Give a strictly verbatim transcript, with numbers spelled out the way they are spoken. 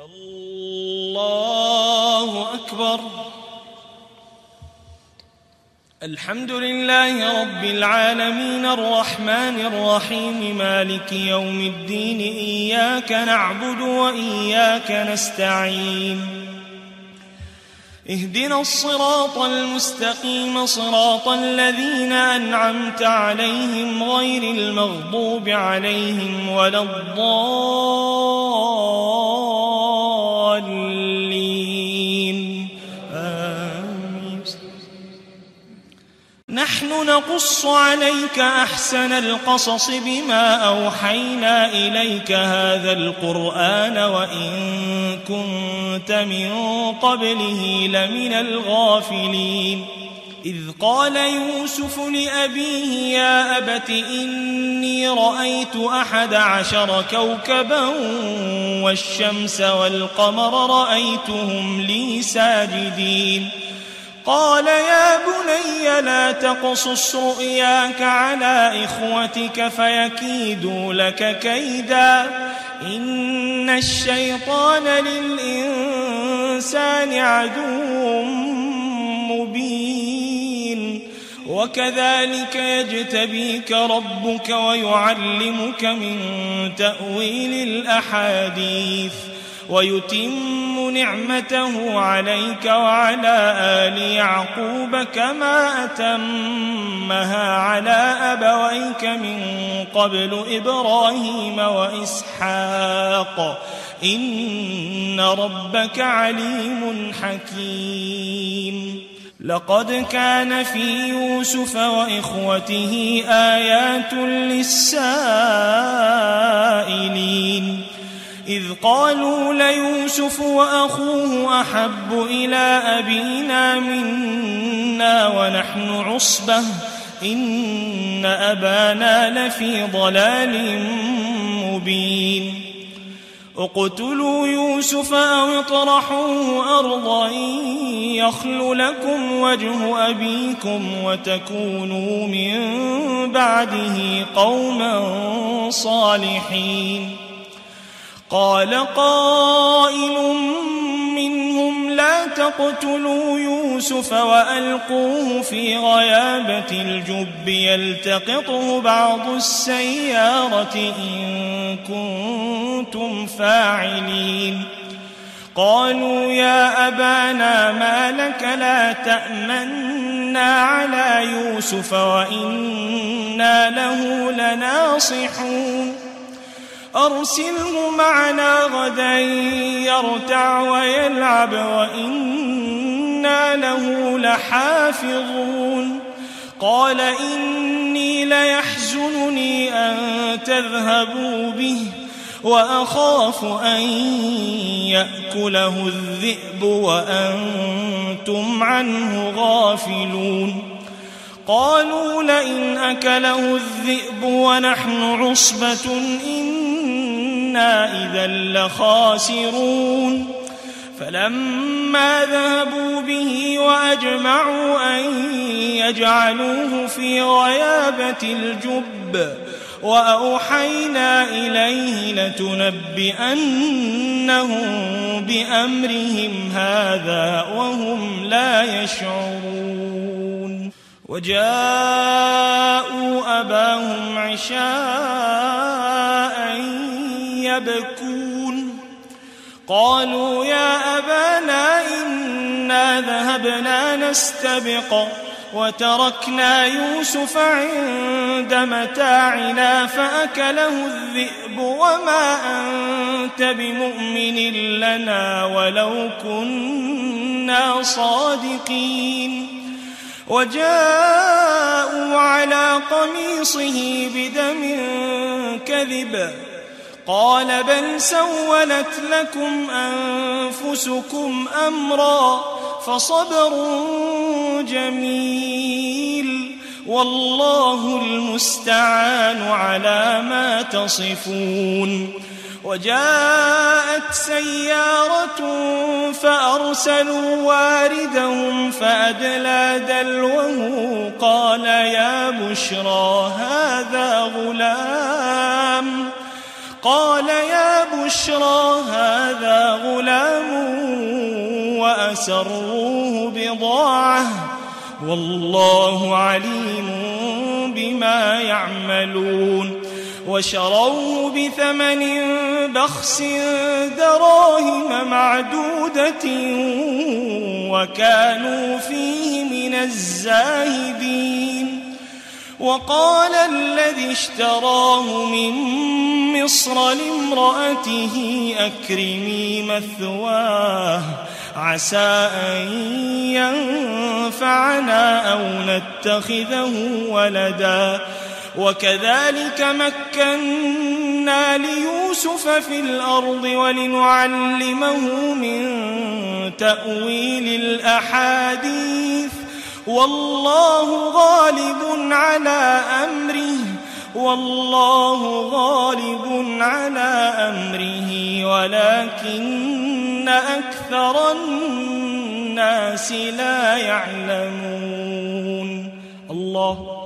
الله أكبر. الحمد لله رب العالمين الرحمن الرحيم مالك يوم الدين إياك نعبد وإياك نستعين اهدنا الصراط المستقيم صراط الذين أنعمت عليهم غير المغضوب عليهم ولا الضالين آمين. نحن نقص عليك أحسن القصص بما أوحينا إليك هذا القرآن وإن كنت من قبله لمن الغافلين. إذ قال يوسف لأبيه يا أبت إني رأيت أحد عشر كوكبا والشمس والقمر رأيتهم لي ساجدين. قال يا بني لا تقصص رؤياك على إخوتك فيكيدوا لك كيدا إن الشيطان للإنسان عدو مبين. وكذلك يجتبيك ربك ويعلمك من تأويل الأحاديث ويتم نعمته عليك وعلى آل يعقوب كما أتمها على أبويك من قبل إبراهيم وإسحاق إن ربك عليم حكيم. لقد كان في يوسف وإخوته آيات للسائلين إذ قالوا ليوسف وأخوه أحب إلى أبينا منا ونحن عصبة إن أبانا لفي ضلال مبين. اقتلوا يوسف أو اطرحوه أرضا يخل لكم وجه أبيكم وتكونوا من بعده قوما صالحين. قال قائل منهم لا تقتلوا يوسف وألقوه في غيابة الجب يلتقطه بعض السيارة إن كنتم فاعلين. قالوا يا أبانا ما لك لا تأمنا على يوسف وإنا له لناصحون. أرسله معنا غدا يرتع ويلعب وإنا له لحافظون. قال إني ليحزنني أن تذهبوا به وأخاف أن يأكله الذئب وأنتم عنه غافلون. قالوا لئن أكله الذئب ونحن عصبة إنا إذا لخاسرون. فلما ذهبوا به وأجمعوا أن يجعلوه في غيابة الجب وأوحينا إليه لتنبئنهم بأمرهم هذا وهم لا يشعرون. وجاءوا أباهم عشاء يبكون. قالوا يا أبانا إنا ذهبنا نستبق وتركنا يوسف عند متاعنا فأكله الذئب وما أنت بمؤمن لنا ولو كنا صادقين. وجاءوا على قميصه بدم كذب قال بل سولت لكم أنفسكم أمرا فصبر جميل والله المستعان على ما تصفون. وجاءت سيارة فأرسلوا واردهم فأدلى دلوه قال يا بشرى هذا غلام قال يا بشرى هذا غلام وأسروه بضاعة والله عليم بما يعملون وشروه بثمن بخس دراهم معدودة وكانوا فيه من الزاهدين وقال الذي اشتراه من مصر لامرأته أكرمي مثواه عسى أن ينفعنا أو نتخذه ولدا وكذلك مكنا ليوسف في الأرض ولنعلمه من تأويل الأحاديث والله غالب على أمره والله غالب على أمره ولكن أكثر الناس لا يعلمون. الله